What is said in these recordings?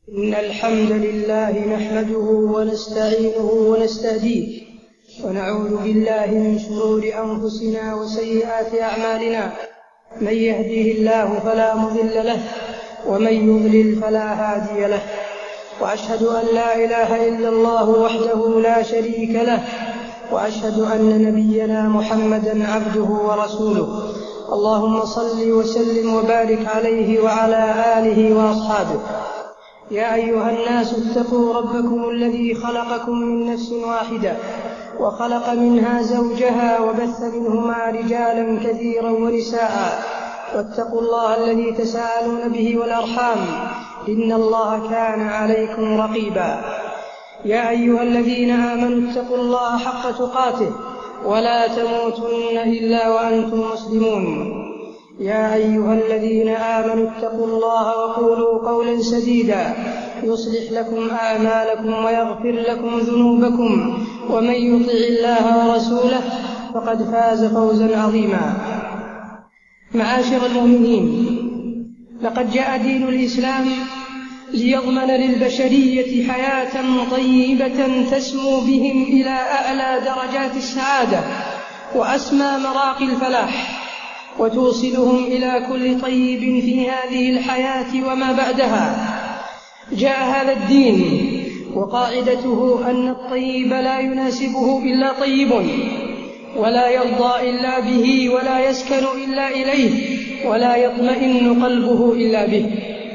إن الحمد لله نحمده ونستعينه ونستهديه ونعوذ بالله من شرور أنفسنا وسيئات أعمالنا. من يهده الله فلا مضل له ومن يضلل فلا هادي له، وأشهد أن لا إله إلا الله وحده لا شريك له، وأشهد أن نبينا محمدا عبده ورسوله. اللهم صل وسلم وبارك عليه وعلى آله وأصحابه. يا أيها الناس اتقوا ربكم الذي خلقكم من نفس واحدة وخلق منها زوجها وبث منهما رجالا كثيرا ونساء، واتقوا الله الذي تساءلون به والأرحام إن الله كان عليكم رقيبا. يا أيها الذين آمنوا اتقوا الله حق تقاته ولا تموتن إلا وأنتم مسلمون. يا أيها الذين آمنوا اتقوا الله وقولوا قولا سديدا يصلح لكم أعمالكم ويغفر لكم ذنوبكم، ومن يطع الله ورسوله فقد فاز فوزا عظيما. معاشر المؤمنين، لقد جاء دين الإسلام ليضمن للبشرية حياة طيبة تسمو بهم إلى أعلى درجات السعادة وأسمى مراقي الفلاح، وتوصلهم إلى كل طيب في هذه الحياة وما بعدها. جاء هذا الدين وقاعدته أن الطيب لا يناسبه إلا طيب، ولا يرضى إلا به، ولا يسكن إلا إليه، ولا يطمئن قلبه إلا به.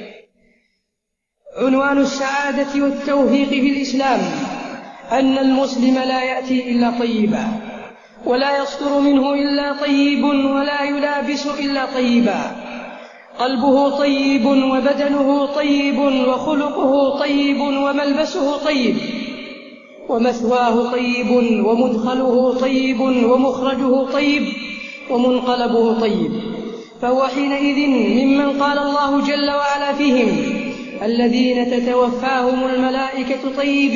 عنوان السعادة والتوفيق في الإسلام أن المسلم لا يأتي إلا طيبا، ولا يصدر منه إلا طيب، ولا يلابس إلا طيبا. قلبه طيب، وبدنه طيب، وخلقه طيب، وملبسه طيب، ومثواه طيب، ومدخله طيب، ومخرجه طيب، ومنقلبه طيب. فهو حينئذ ممن قال الله جل وعلا فيهم: الذين تتوفاهم الملائكة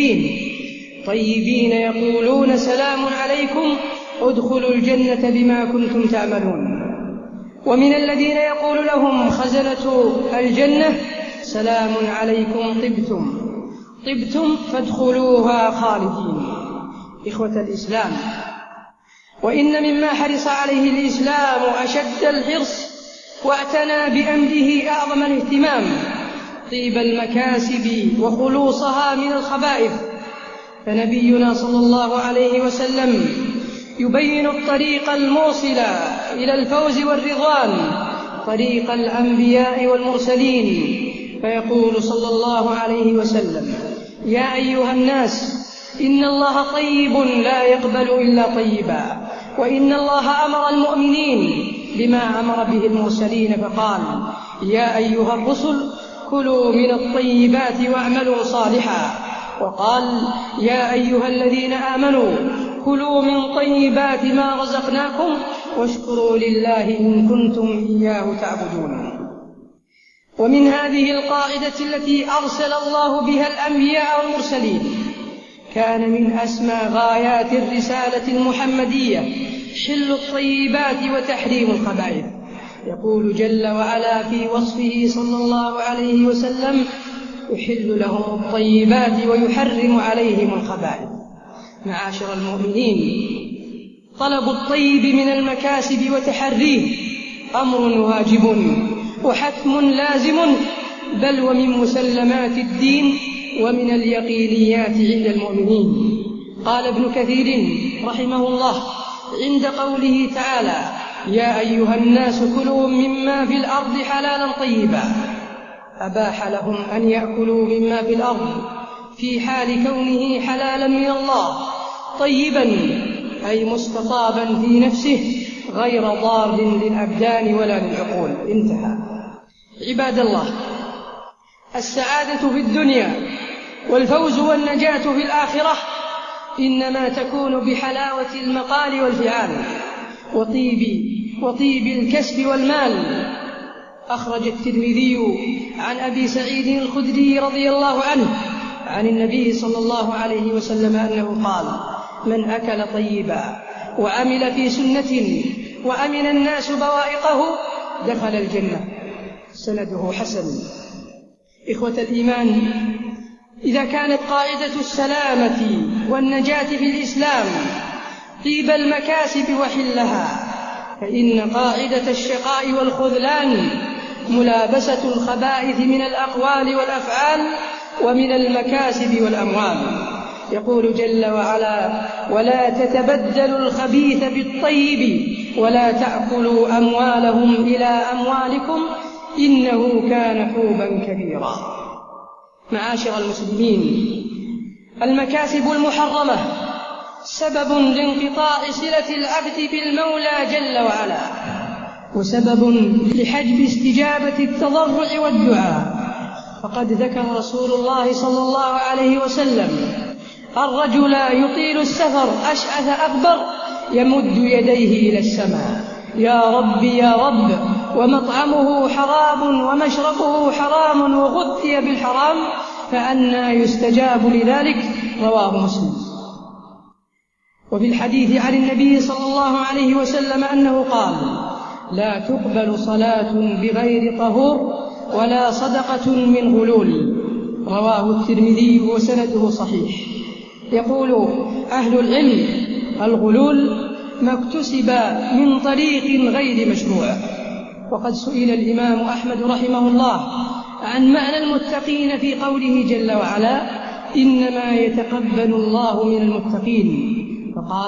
طيبين يقولون سلام عليكم ادخلوا الجنة بما كنتم تعملون. ومن الذين يقول لهم خزنة الجنة: سلام عليكم طبتم فادخلوها خالدين. إخوة الإسلام، وإن مما حرص عليه الإسلام أشد الحرص واعتنى بأمره أعظم الاهتمام طيب المكاسب وخلوصها من الخبائث. فنبينا صلى الله عليه وسلم يبين الطريق الموصل إلى الفوز والرضوان، طريق الأنبياء والمرسلين، فيقول صلى الله عليه وسلم: يا أيها الناس، إن الله طيب لا يقبل إلا طيبا، وإن الله أمر المؤمنين بما أمر به المرسلين فقال: يا أيها الرسل كلوا من الطيبات واعملوا صالحا، وقال: يا أيها الذين آمنوا كلوا من طيبات ما رزقناكم واشكروا لله إن كنتم إياه تعبدون. ومن هذه القاعدة التي أرسل الله بها الأنبياء والمرسلين كان من أسمى غايات الرسالة المحمدية حل الطيبات وتحريم الخبائث. يقول جل وعلا في وصفه صلى الله عليه وسلم: يحل لهم الطيبات ويحرم عليهم الخبائث. معاشر المؤمنين، طلب الطيب من المكاسب وتحريه أمر واجب وحتم لازم، بل ومن مسلمات الدين ومن اليقينيات عند المؤمنين. قال ابن كثير رحمه الله عند قوله تعالى: يا أيها الناس كلوا مما في الأرض حلالا طيبا، أباح لهم أن يأكلوا مما في الأرض في حال كونه حلالا من الله طيبا، أي مستطابا في نفسه غير ضار للأبدان ولا للعقول. انتهى. عباد الله، السعادة في الدنيا والفوز والنجاة في الآخرة إنما تكون بحلاوة المقال والفعال وطيب الكسب والمال. أخرج الترمذي عن أبي سعيد الخدري رضي الله عنه عن النبي صلى الله عليه وسلم أنه قال: من أكل طيبا وعمل في سنة وأمن الناس بوائقه دخل الجنة. سنده حسن. إخوة الإيمان، إذا كانت قاعدة السلامة والنجاة في الإسلام طيب المكاسب وحلها، فإن قاعدة الشقاء والخذلان ملابسة الخبائث من الأقوال والأفعال ومن المكاسب والأموال. يقول جل وعلا: ولا تتبدلوا الخبيث بالطيب ولا تأكلوا أموالهم إلى أموالكم إنه كان حوبا كبيرا. معاشر المسلمين، المكاسب المحرمة سبب لانقطاع صلة العبد بالمولى جل وعلا، وسبب لحجب استجابة التضرع والدعاء. فقد ذكر رسول الله صلى الله عليه وسلم الرجل يطيل السفر أشعث أغبر يمد يديه إلى السماء: يا رب يا رب، ومطعمه حرام ومشربه حرام وغذي بالحرام، فأنى يستجاب لذلك؟ رواه مسلم. وفي الحديث عن النبي صلى الله عليه وسلم أنه قال: لا تقبل صلاة بغير طهور ولا صدقة من غلول. رواه الترمذي وسنده صحيح. يقول أهل العلم: الغلول ما اكتسب من طريق غير مشروع. وقد سئل الإمام أحمد رحمه الله عن معنى المتقين في قوله جل وعلا: إنما يتقبل الله من المتقين، فقال: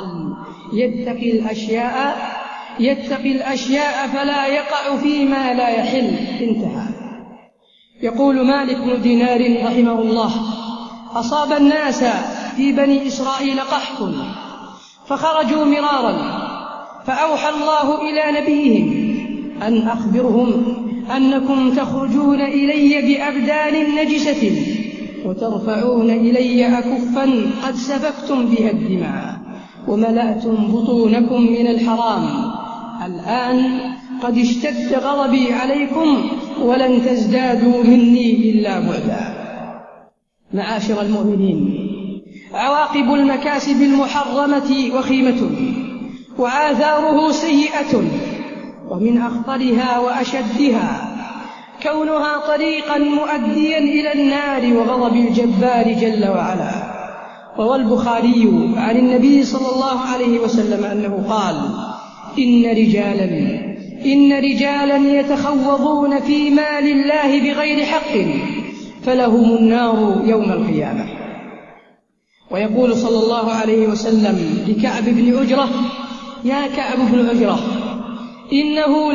يتقي الأشياء فلا يقع فيما لا يحل. انتهى. يقول مالك بن دينار رحمه الله: أصاب الناس في بني إسرائيل قحط فخرجوا مرارا، فأوحى الله إلى نبيهم أن أخبرهم أنكم تخرجون إلي بأبدان نجسة وترفعون إلي أكفا قد سفكتم بها الدماء وملأتم بطونكم من الحرام. الآن قد اشتد غضبي عليكم ولن تزدادوا مني إلا بعدا. معاشر المؤمنين، عواقب المكاسب المحرمة وخيمة، وآثاره سيئة، ومن أخطرها وأشدها كونها طريقا مؤديا إلى النار وغضب الجبار جل وعلا. روى البخاري عن النبي صلى الله عليه وسلم أنه قال: إن رجالا يتخوضون في مال الله بغير حق فلهم النار يوم القيامة. ويقول صلى الله عليه وسلم لكعب بن عجرة: يا كعب بن عجرة، إنه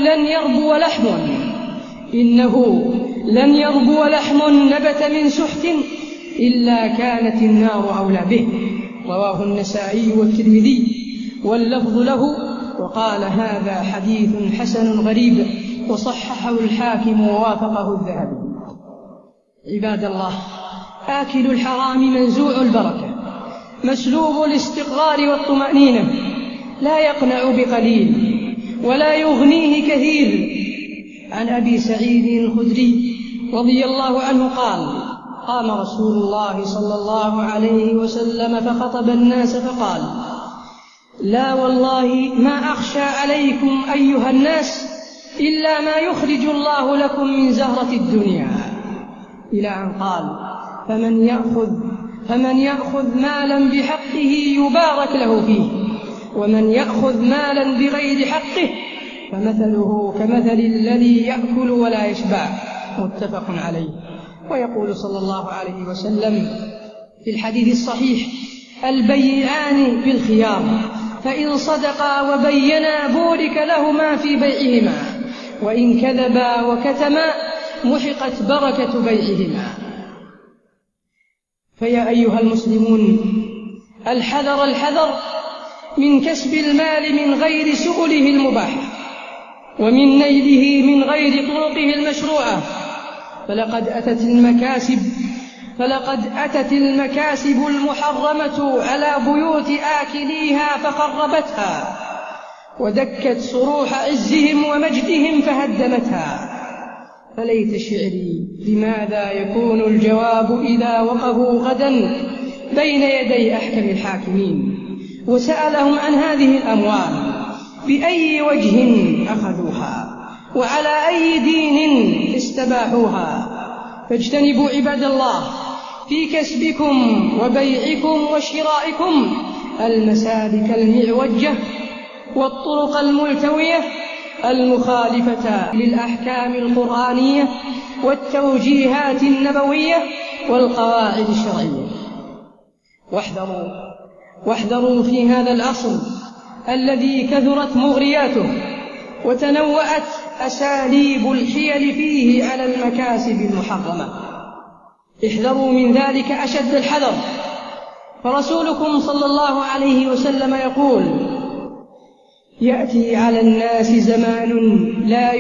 لن يربو لحم نبت من سحت إلا كانت النار أولى به. رواه النسائي والترمذي واللفظ له، وقال: هذا حديث حسن غريب، وصححه الحاكم ووافقه الذهبي. عباد الله، آكل الحرام منزوع البركة، مسلوب الاستقرار والطمأنينة، لا يقنع بقليل ولا يغنيه كثير. عن أبي سعيد الخدري رضي الله عنه قال: قام رسول الله صلى الله عليه وسلم فخطب الناس فقال: لا والله ما أخشى عليكم أيها الناس إلا ما يخرج الله لكم من زهرة الدنيا، إلى أن قال: فمن يأخذ مالا بحقه يبارك له فيه، ومن يأخذ مالا بغير حقه فمثله كمثل الذي يأكل ولا يشبع. متفق عليه. ويقول صلى الله عليه وسلم في الحديث الصحيح: البيعان بالخيار، فإن صدقا وبينا بورك لهما في بيعهما، وإن كذبا وكتما محقت بركة بيعهما. فيا أيها المسلمون، الحذر من كسب المال من غير سبله المباحة، ومن نيله من غير طرقه المشروعة، فلقد أتت المكاسب المحرمة على بيوت آكليها فخربتها، ودكت صروح عزهم ومجدهم فهدمتها. فليت شعري لماذا يكون الجواب إذا وقفوا غدا بين يدي أحكم الحاكمين وسألهم عن هذه الأموال: بأي وجه أخذوها، وعلى أي دين استباحوها؟ فاجتنبوا عباد الله في كسبكم وبيعكم وشرائكم المسالك المعوجة والطرق الملتوية المخالفة للأحكام القرآنية والتوجيهات النبوية والقواعد الشرعية. واحذروا في هذا العصر الذي كثرت مغرياته وتنوعت أساليب الحيل فيه على المكاسب المحرمة. احذروا من ذلك أشد الحذر، فرسولكم صلى الله عليه وسلم يقول: يأتي على الناس زمان لا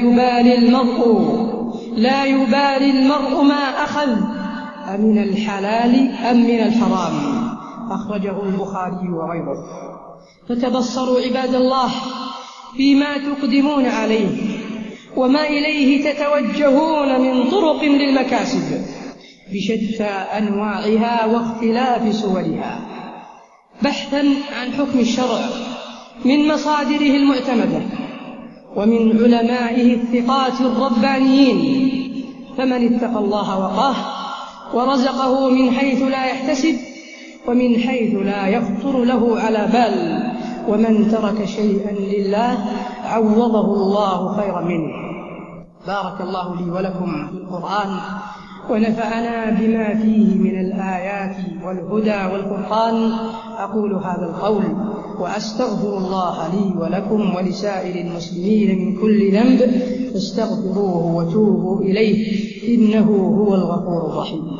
يبالي المرء ما أخذ أمن الحلال أم من الحرام، أخرجه البخاري وغيره. فتبصروا عباد الله فيما تقدمون عليه وما إليه تتوجهون من طرق للمكاسب بشتى أنواعها واختلاف صورها، بحثا عن حكم الشرع من مصادره المعتمدة ومن علمائه الثقات الربانيين. فمن اتقى الله وقاه ورزقه من حيث لا يحتسب ومن حيث لا يخطر له على بال، ومن ترك شيئا لله عوضه الله خيرا منه. بارك الله لي ولكم في القرآن ونفعنا بما فيه من الآيات والهدى والفرقان. أقول هذا القول وأستغفر الله لي ولكم ولسائر المسلمين من كل ذنب، فاستغفروه وتوبوا إليه إنه هو الغفور الرحيم.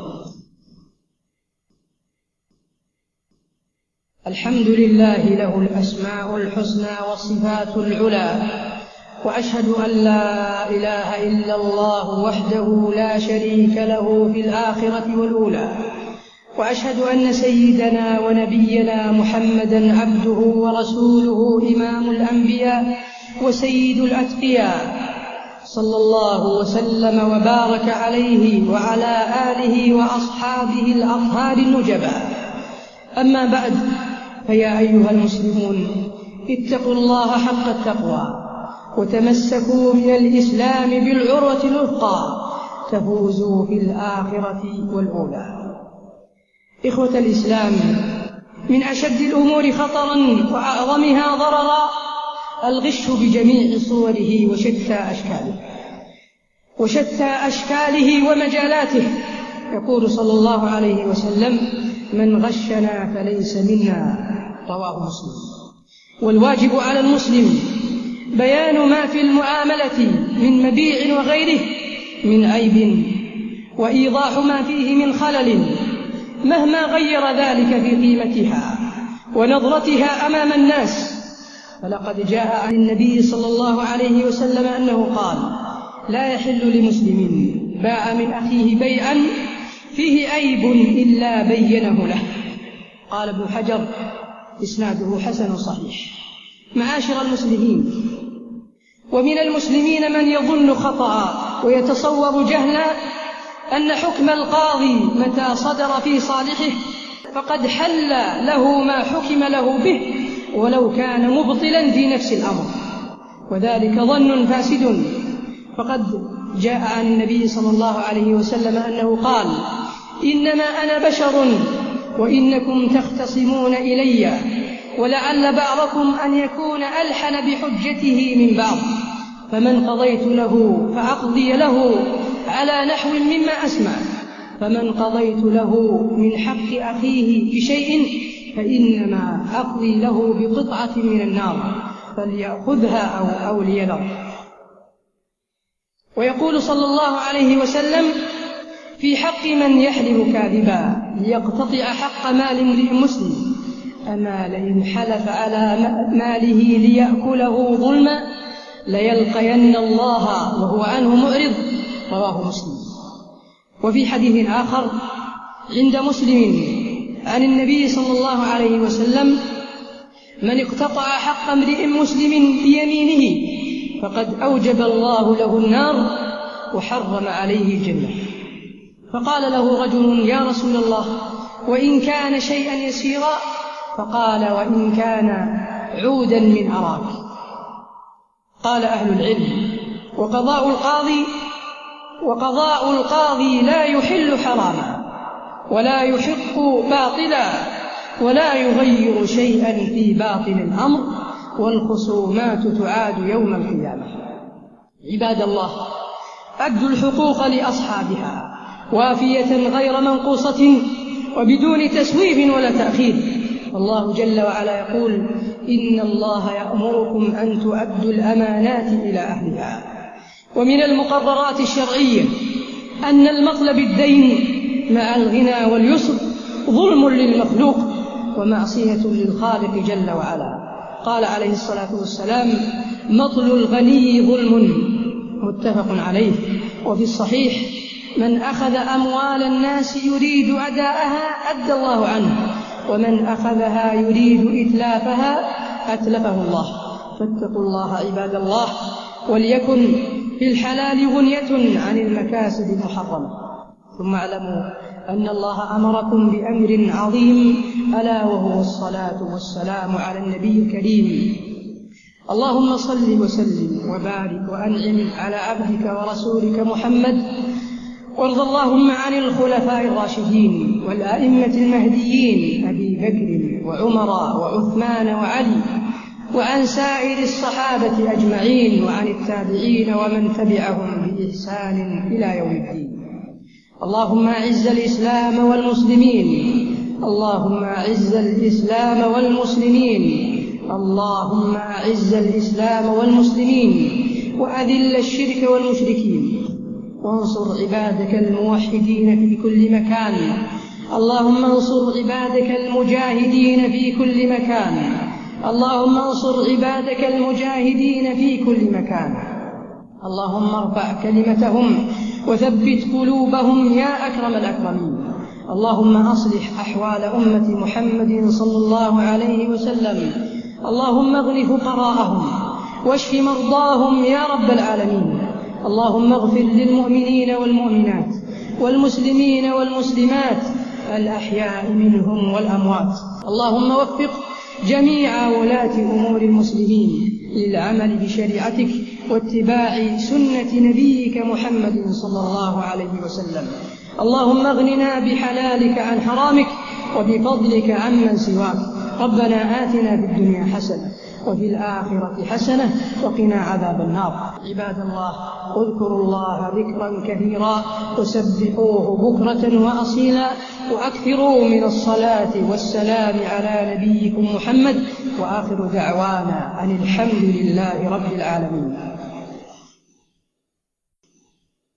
الحمد لله له الأسماء الحسنى والصفات العلى، وأشهد أن لا إله إلا الله وحده لا شريك له في الآخرة والأولى، وأشهد أن سيدنا ونبينا محمدا عبده ورسوله إمام الأنبياء وسيد الأتقياء، صلى الله وسلم وبارك عليه وعلى آله وأصحابه الأطهار النجباء. أما بعد، فيا أيها المسلمون، اتقوا الله حق التقوى وتمسكوا من الإسلام بالعروة الوثقى تفوزوا في الآخرة والأولى. إخوة الإسلام، من أشد الأمور خطرا وأعظمها ضررا الغش بجميع صوره وشتى أشكاله ومجالاته. يقول صلى الله عليه وسلم: من غشنا فليس منا، رواه مسلم. والواجب على المسلم بيان ما في المعاملة من مبيع وغيره من عيب، وإيضاح ما فيه من خلل مهما غير ذلك في قيمتها ونظرتها أمام الناس. فلقد جاء عن النبي صلى الله عليه وسلم أنه قال: لا يحل لمسلم باع من أخيه بيعا فيه عيب إلا بينه له. قال ابن حجر: إسناده حسن صحيح. معاشر المسلمين، ومن المسلمين من يظن خطأ ويتصور جهلا أن حكم القاضي متى صدر في صالحه فقد حل له ما حكم له به ولو كان مبطلا في نفس الأمر، وذلك ظن فاسد. فقد جاء عن النبي صلى الله عليه وسلم أنه قال: إنما أنا بشر وإنكم تختصمون إلي، ولعل بعضكم أن يكون ألحن بحجته من بعض، فمن قضيت له فأقضي له على نحو مما أسمع، فمن قضيت له من حق أخيه بشيء فإنما أقضي له بقطعة من النار فليأخذها أو ليذر. ويقول صلى الله عليه وسلم في حق من يحلف كاذبا ليقتطع حق مال امرئ مسلم: أما لئن حلف على ماله ليأكله ظلما ليلقين الله وهو عنه معرض، رواه مسلم. وفي حديث آخر عند مسلم عن النبي صلى الله عليه وسلم: من اقتطع حق امرئ مسلم بيمينه فقد أوجب الله له النار وحرم عليه الجنة. فقال له رجل: يا رسول الله، وإن كان شيئا يسيرا؟ فقال: وإن كان عودا من أراك. قال أهل العلم: وقضاء القاضي وقضاء القاضي لا يحل حراما ولا يحق باطلا ولا يغير شيئا في باطن الأمر، والخصومات تعاد يوم القيامة. عباد الله، أدوا الحقوق لأصحابها وافية غير منقوصة وبدون تسويف ولا تأخير. الله جل وعلا يقول: إن الله يأمركم أن تؤدوا الأمانات إلى أهلها. ومن المقررات الشرعية أن المطل بالدين مع الغنى واليسر ظلم للمخلوق ومعصية للخالق جل وعلا. قال عليه الصلاة والسلام: مطل الغني ظلم، متفق عليه. وفي الصحيح: من أخذ أموال الناس يريد أداءها أدى الله عنه، ومن أخذها يريد إتلافها أتلفه الله. فاتقوا الله عباد الله، وليكن في الحلال غنية عن المكاسب المحرمة. ثم اعلموا أن الله أمركم بأمر عظيم، ألا وهو الصلاة والسلام على النبي الكريم. اللهم صل وسلم وبارك وأنعم على عبدك ورسولك محمد، وارض اللهم عن الخلفاء الراشدين والأئمة المهديين أبي بكر وعمر وعثمان وعلي، وعن سائر الصحابة أجمعين، وعن التابعين ومن تبعهم بإحسان إلى يوم الدين. اللهم أعز الإسلام والمسلمين، اللهم أعز الإسلام والمسلمين، اللهم أعز الإسلام والمسلمين، وأذل الشرك والمشركين، وانصر عبادك الموحدين في كل مكان. اللهم انصر عبادك المجاهدين في كل مكان، اللهم انصر عبادك المجاهدين في كل مكان. اللهم ارفع كلمتهم وثبت قلوبهم يا أكرم الأكرمين. اللهم أصلح أحوال أمة محمد صلى الله عليه وسلم. اللهم اغن فقراءهم واشف مرضاهم يا رب العالمين. اللهم اغفر للمؤمنين والمؤمنات والمسلمين والمسلمات الأحياء منهم والأموات. اللهم وفق جميع ولاة أمور المسلمين للعمل بشريعتك واتباع سنة نبيك محمد صلى الله عليه وسلم. اللهم اغننا بحلالك عن حرامك وبفضلك عمن سواك. ربنا آتنا في الدنيا حسنة وفي الآخرة حسنة وقنا عذاب النار. عباد الله، اذكروا الله ذكرا كثيرا وسبحوه بكرة وأصيلا، وأكثروا من الصلاة والسلام على نبيكم محمد، وآخر دعوانا أن الحمد لله رب العالمين.